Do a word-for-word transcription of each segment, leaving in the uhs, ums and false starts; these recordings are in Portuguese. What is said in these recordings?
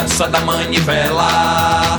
dança da manivela.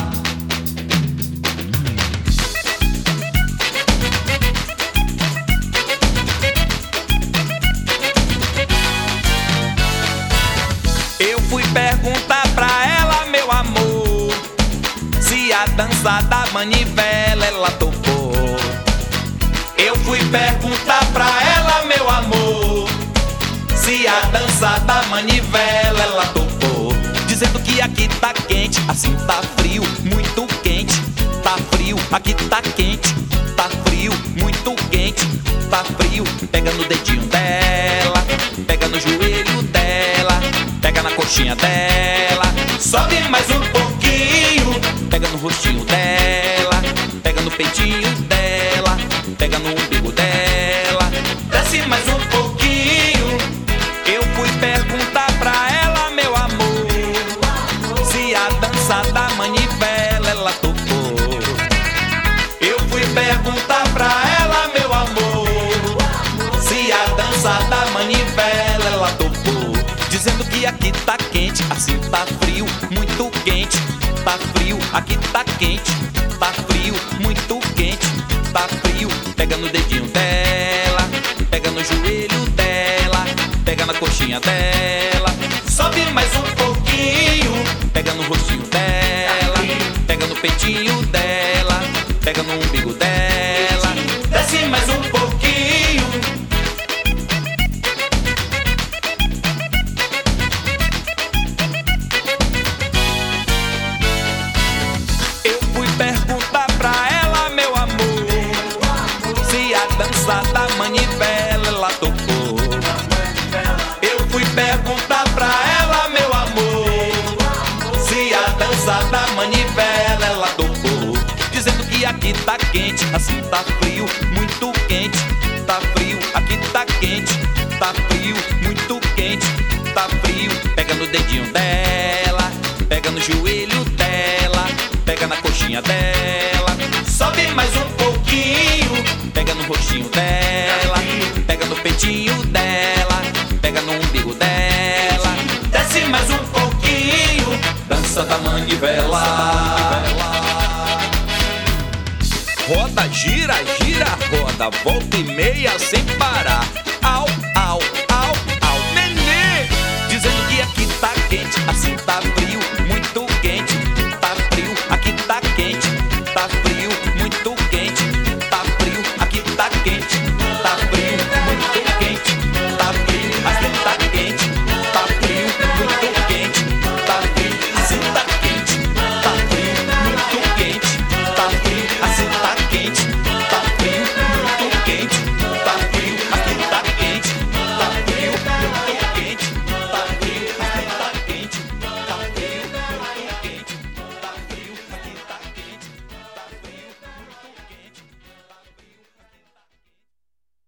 Eu fui perguntar pra ela, meu amor, se a dança da manivela ela topou. Eu fui perguntar pra ela, meu amor, se a dança da manivela ela topou. Dizendo que aqui tá quente, assim tá frio, muito quente. Tá frio, aqui tá quente. Tá frio, muito quente. Tá frio, pega no dedinho dela, pega no joelho dela, pega na coxinha dela, sobe mais um pouquinho, pega no rostinho dela, pega no peitinho dela, pega no umbigo dela, desce mais um pouquinho. Eu fui perguntar pra ela, meu amor, se a dança da manivela ela tocou. Eu fui perguntar pra ela, meu amor, se a dança da manivela ela tocou. Dizendo que aqui tá quente, assim tá frio, muito quente. Tá frio, aqui tá quente. Tá frio, muito quente. Tá frio, pega no dedinho dela, pega no joelho dela, pega na coxinha dela, sobe mais um pouquinho, pega no rostinho dela, pega no peitinho dela, pega no umbigo dela, desce mais um pouquinho. Eu fui perguntar pra ela, meu amor, se a dança da manivela ela tocou. Eu fui perguntar pra ela, meu amor, se a dança da manivela ela tocou. Dizendo que aqui tá quente, assim tá frio, muito quente. Tá frio, aqui tá quente. Tá frio, muito quente. Tá frio, pega no dedinho dela, pega no joelho dela, pega na coxinha dela, sobe mais um pouquinho, pega no rostinho dela, pega no peitinho dela, pega no umbigo dela, desce mais um pouquinho, dança da manivela. Roda, gira, gira, roda, volta e meia sem parar.